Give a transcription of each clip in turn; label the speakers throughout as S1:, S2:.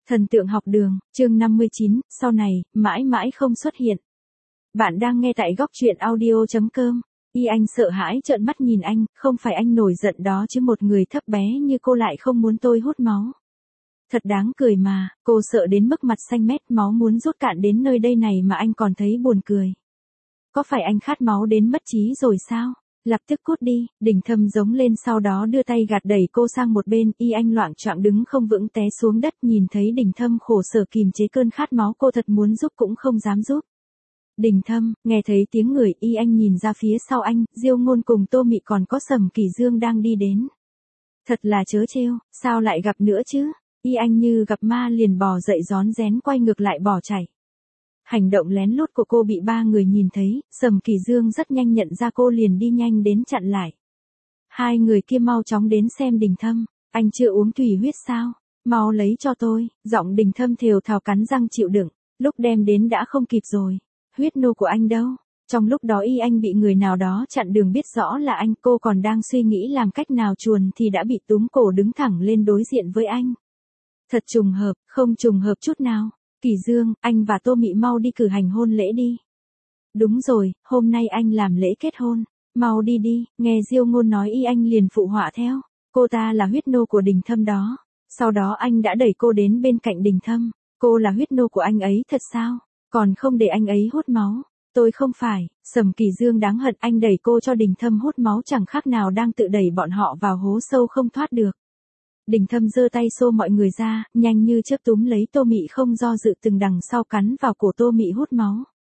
S1: Thần tượng học đường, chương 59, sau này, mãi mãi không xuất hiện. Bạn đang nghe tại góc truyện audio.com. Y Anh sợ hãi trợn mắt nhìn anh, không phải anh nổi giận đó chứ một người thấp bé như cô lại không muốn tôi hút máu. Thật đáng cười mà, cô sợ đến mức mặt xanh mét máu muốn rút cạn đến nơi đây này mà anh còn thấy buồn cười. Có phải anh khát máu đến mất trí rồi sao? Lập tức cút đi, Đình Thâm giống lên sau đó đưa tay gạt đẩy cô sang một bên, Y Anh loạng choạng đứng không vững té xuống đất nhìn thấy Đình Thâm khổ sở kìm chế cơn khát máu cô thật muốn giúp cũng không dám giúp. Đình Thâm, nghe thấy tiếng người Y Anh nhìn ra phía sau anh, Diêu Ngôn cùng Tô Mị còn có Sầm Kỳ Dương đang đi đến. Thật là trớ trêu, sao lại gặp nữa chứ? Y Anh như gặp ma liền bò dậy rón rén quay ngược lại bỏ chạy. Hành động lén lút của cô bị ba người nhìn thấy, Sầm Kỳ Dương rất nhanh nhận ra cô liền đi nhanh đến chặn lại. Hai người kia mau chóng đến xem Đình Thâm, anh chưa uống thủy huyết sao? Mau lấy cho tôi, giọng Đình Thâm thều thào cắn răng chịu đựng, lúc đem đến đã không kịp rồi. Huyết nô của anh đâu? Trong lúc đó Y Anh bị người nào đó chặn đường biết rõ là anh, cô còn đang suy nghĩ làm cách nào chuồn thì đã bị túm cổ đứng thẳng lên đối diện với anh. Thật trùng hợp, không trùng hợp chút nào. Kỳ Dương, anh và Tô Mị mau đi cử hành hôn lễ đi. Đúng rồi, hôm nay anh làm lễ kết hôn. Mau đi đi, nghe Diêu Ngôn nói Y Anh liền phụ họa theo. Cô ta là huyết nô của Đình Thâm đó. Sau đó anh đã đẩy cô đến bên cạnh Đình Thâm. Cô là huyết nô của anh ấy thật sao? Còn không để anh ấy hút máu. Tôi không phải, Sầm Kỳ Dương đáng hận anh đẩy cô cho Đình Thâm hút máu chẳng khác nào đang tự đẩy bọn họ vào hố sâu không thoát được. Đình Thâm giơ tay xô mọi người ra, nhanh như chớp túm lấy Tô Mị không do dự từng đằng sau cắn vào cổ Tô Mị hút máu.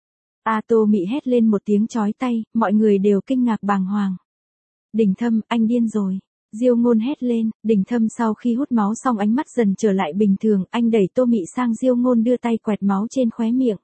S1: Tô Mị hét lên một tiếng chói tay, mọi người đều kinh ngạc bàng hoàng. Đình Thâm, anh điên rồi. Diêu Ngôn hét lên, Đình Thâm sau khi hút máu xong ánh mắt dần trở lại bình thường, anh đẩy Tô Mị sang Diêu Ngôn đưa tay quẹt máu trên khóe miệng.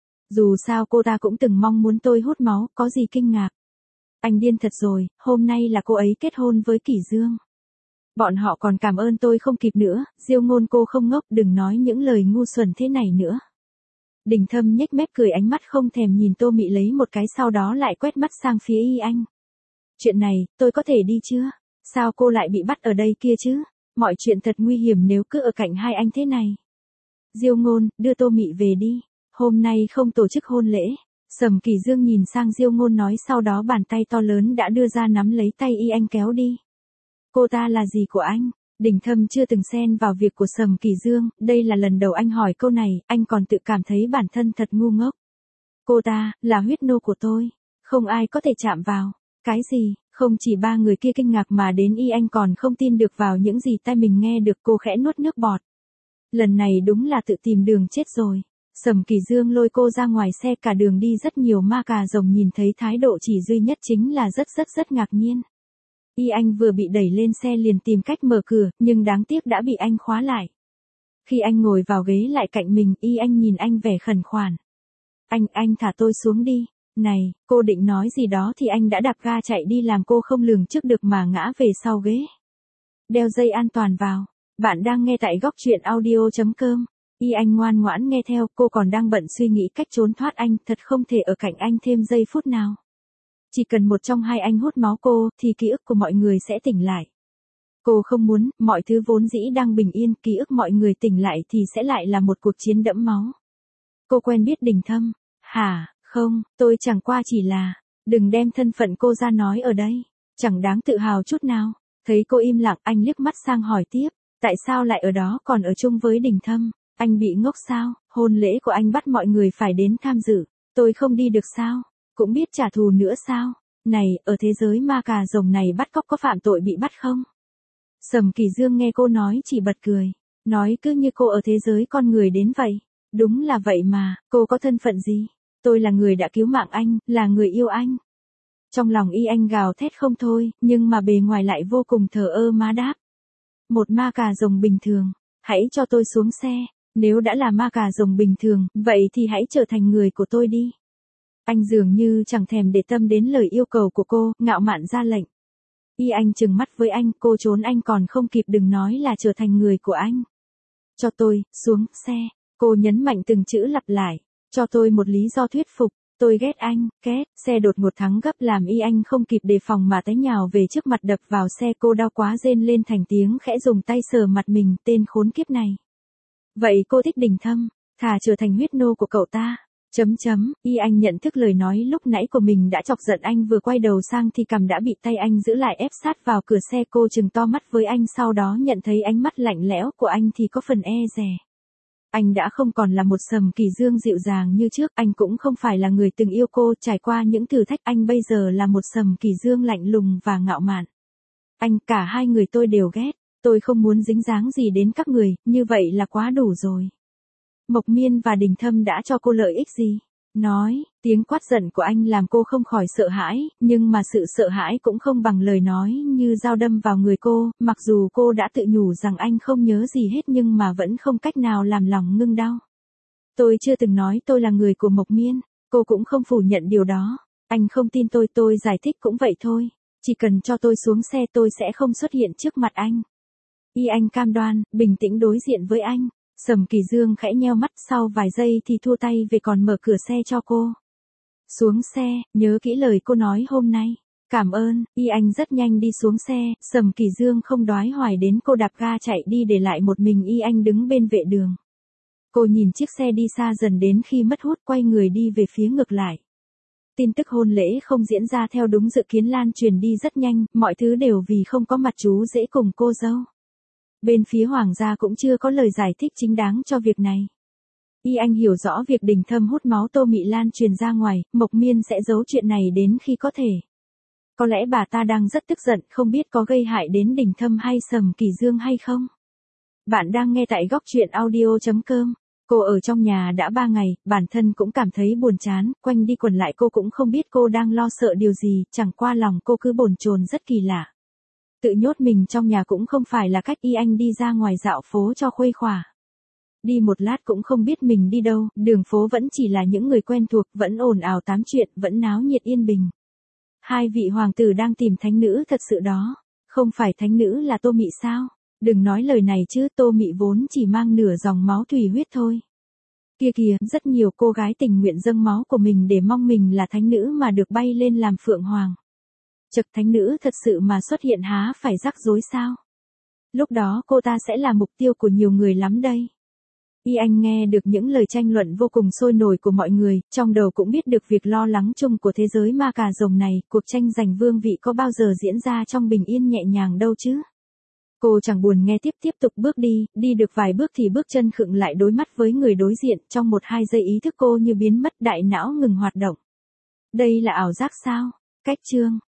S1: Dù sao cô ta cũng từng mong muốn tôi hút máu, có gì kinh ngạc. Anh điên thật rồi, hôm nay là cô ấy kết hôn với Kỳ Dương. Bọn họ còn cảm ơn tôi không kịp nữa, Diêu Ngôn cô không ngốc, đừng nói những lời ngu xuẩn thế này nữa. Đình Thâm nhếch mép cười ánh mắt không thèm nhìn Tô Mị lấy một cái sau đó lại quét mắt sang phía Y Anh. Chuyện này, tôi có thể đi chưa? Sao cô lại bị bắt ở đây kia chứ? Mọi chuyện thật nguy hiểm nếu cứ ở cạnh hai anh thế này. Diêu Ngôn, đưa Tô Mị về đi. Hôm nay không tổ chức hôn lễ. Sầm Kỳ Dương nhìn sang Diêu Ngôn nói sau đó bàn tay to lớn đã đưa ra nắm lấy tay Y Anh kéo đi. Cô ta là gì của anh? Đình Thâm chưa từng xen vào việc của Sầm Kỳ Dương, đây là lần đầu anh hỏi câu này, anh còn tự cảm thấy bản thân thật ngu ngốc. Cô ta, là huyết nô của tôi. Không ai có thể chạm vào. Cái gì? Không chỉ ba người kia kinh ngạc mà đến Y Anh còn không tin được vào những gì tai mình nghe được, cô khẽ nuốt nước bọt. Lần này đúng là tự tìm đường chết rồi. Sầm Kỳ Dương lôi cô ra ngoài xe cả đường đi rất nhiều ma cà rồng nhìn thấy thái độ chỉ duy nhất chính là rất ngạc nhiên. Y Anh vừa bị đẩy lên xe liền tìm cách mở cửa, nhưng đáng tiếc đã bị anh khóa lại. Khi anh ngồi vào ghế lại cạnh mình, Y Anh nhìn anh vẻ khẩn khoản. Anh thả tôi xuống đi. Này, cô định nói gì đó thì anh đã đạp ga chạy đi làm cô không lường trước được mà ngã về sau ghế. Đeo dây an toàn vào. Bạn đang nghe tại góc truyện audio.com. Y Anh ngoan ngoãn nghe theo, cô còn đang bận suy nghĩ cách trốn thoát anh, thật không thể ở cạnh anh thêm giây phút nào. Chỉ cần một trong hai anh hút máu cô, thì ký ức của mọi người sẽ tỉnh lại. Cô không muốn, mọi thứ vốn dĩ đang bình yên, ký ức mọi người tỉnh lại thì sẽ lại là một cuộc chiến đẫm máu. Cô quen biết Đình Thâm. Hả, không, tôi chẳng qua chỉ là, đừng đem thân phận cô ra nói ở đây, chẳng đáng tự hào chút nào. Thấy cô im lặng, anh liếc mắt sang hỏi tiếp, tại sao lại ở đó còn ở chung với Đình Thâm? Anh bị ngốc sao? Hôn lễ của anh bắt mọi người phải đến tham dự, tôi không đi được sao? Cũng biết trả thù nữa sao? Này, ở thế giới ma cà rồng này bắt cóc có phạm tội bị bắt không? Sầm Kỳ Dương nghe cô nói chỉ bật cười, nói cứ như cô ở thế giới con người đến vậy. Đúng là vậy mà, cô có thân phận gì? Tôi là người đã cứu mạng anh, là người yêu anh. Trong lòng Y Anh gào thét không thôi, nhưng mà bề ngoài lại vô cùng thờ ơ má đáp. Một ma cà rồng bình thường, hãy cho tôi xuống xe, nếu đã là ma cà rồng bình thường, vậy thì hãy trở thành người của tôi đi. Anh dường như chẳng thèm để tâm đến lời yêu cầu của cô, ngạo mạn ra lệnh. Y Anh trừng mắt với anh, cô trốn anh còn không kịp đừng nói là trở thành người của anh. Cho tôi, xuống xe, cô nhấn mạnh từng chữ lặp lại, cho tôi một lý do thuyết phục, tôi ghét anh, két, xe đột ngột thắng gấp làm Y Anh không kịp đề phòng mà té nhào về trước mặt đập vào xe cô đau quá rên lên thành tiếng khẽ dùng tay sờ mặt mình, tên khốn kiếp này. Vậy cô thích Đình Thâm, thà trở thành huyết nô của cậu ta. Y Anh nhận thức lời nói lúc nãy của mình đã chọc giận anh, vừa quay đầu sang thì cằm đã bị tay anh giữ lại ép sát vào cửa xe. Cô trừng to mắt với anh, sau đó nhận thấy ánh mắt lạnh lẽo của anh thì có phần e dè. Anh đã không còn là một Sầm Kỳ Dương dịu dàng như trước, anh cũng không phải là người từng yêu cô, trải qua những thử thách. Anh bây giờ là một Sầm Kỳ Dương lạnh lùng và ngạo mạn. Anh, cả hai người tôi đều ghét, tôi không muốn dính dáng gì đến các người, như vậy là quá đủ rồi. Mộc Miên và Đình Thâm đã cho cô lợi ích gì? Nói, tiếng quát giận của anh làm cô không khỏi sợ hãi, nhưng mà sự sợ hãi cũng không bằng lời nói như dao đâm vào người cô, mặc dù cô đã tự nhủ rằng anh không nhớ gì hết nhưng mà vẫn không cách nào làm lòng ngưng đau. Tôi chưa từng nói tôi là người của Mộc Miên, cô cũng không phủ nhận điều đó. Anh không tin tôi giải thích cũng vậy thôi. Chỉ cần cho tôi xuống xe tôi sẽ không xuất hiện trước mặt anh. Y Anh cam đoan, bình tĩnh đối diện với anh. Sầm Kỳ Dương khẽ nheo mắt, sau vài giây thì thua tay về còn mở cửa xe cho cô. Xuống xe, nhớ kỹ lời cô nói hôm nay. Cảm ơn. Y Anh rất nhanh đi xuống xe, Sầm Kỳ Dương không đoái hoài đến cô, đạp ga chạy đi để lại một mình Y Anh đứng bên vệ đường. Cô nhìn chiếc xe đi xa dần đến khi mất hút, quay người đi về phía ngược lại. Tin tức hôn lễ không diễn ra theo đúng dự kiến lan truyền đi rất nhanh, mọi thứ đều vì không có mặt chú rể cùng cô dâu. Bên phía Hoàng gia cũng chưa có lời giải thích chính đáng cho việc này. Y Anh hiểu rõ việc Đình Thâm hút máu Tô Mị lan truyền ra ngoài, Mộc Miên sẽ giấu chuyện này đến khi có thể. Có lẽ bà ta đang rất tức giận, không biết có gây hại đến Đình Thâm hay Sầm Kỳ Dương hay không. Bạn đang nghe tại góc truyện audio.com. Cô ở trong nhà đã 3 ngày, bản thân cũng cảm thấy buồn chán, quanh đi quẩn lại cô cũng không biết cô đang lo sợ điều gì, chẳng qua lòng cô cứ bồn chồn rất kỳ lạ. Tự nhốt mình trong nhà cũng không phải là cách. Y Anh đi ra ngoài dạo phố cho khuây khỏa. Đi một lát cũng không biết mình đi đâu, đường phố vẫn chỉ là những người quen thuộc, vẫn ồn ào tám chuyện, vẫn náo nhiệt yên bình. Hai vị hoàng tử đang tìm thánh nữ thật sự đó. Không phải thánh nữ là Tô Mị sao? Đừng nói lời này chứ, Tô Mị vốn chỉ mang nửa dòng máu thủy huyết thôi. Kia kìa, rất nhiều cô gái tình nguyện dâng máu của mình để mong mình là thánh nữ mà được bay lên làm phượng hoàng. Chật, thánh nữ thật sự mà xuất hiện há phải rắc rối sao? Lúc đó cô ta sẽ là mục tiêu của nhiều người lắm đây. Y Anh nghe được những lời tranh luận vô cùng sôi nổi của mọi người, trong đầu cũng biết được việc lo lắng chung của thế giới ma cà rồng này, cuộc tranh giành vương vị có bao giờ diễn ra trong bình yên nhẹ nhàng đâu chứ. Cô chẳng buồn nghe tiếp tục bước đi được vài bước thì bước chân khựng lại đối mắt với người đối diện, trong 1-2 giây ý thức cô như biến mất, đại não ngừng hoạt động. Đây là ảo giác sao? Cách chương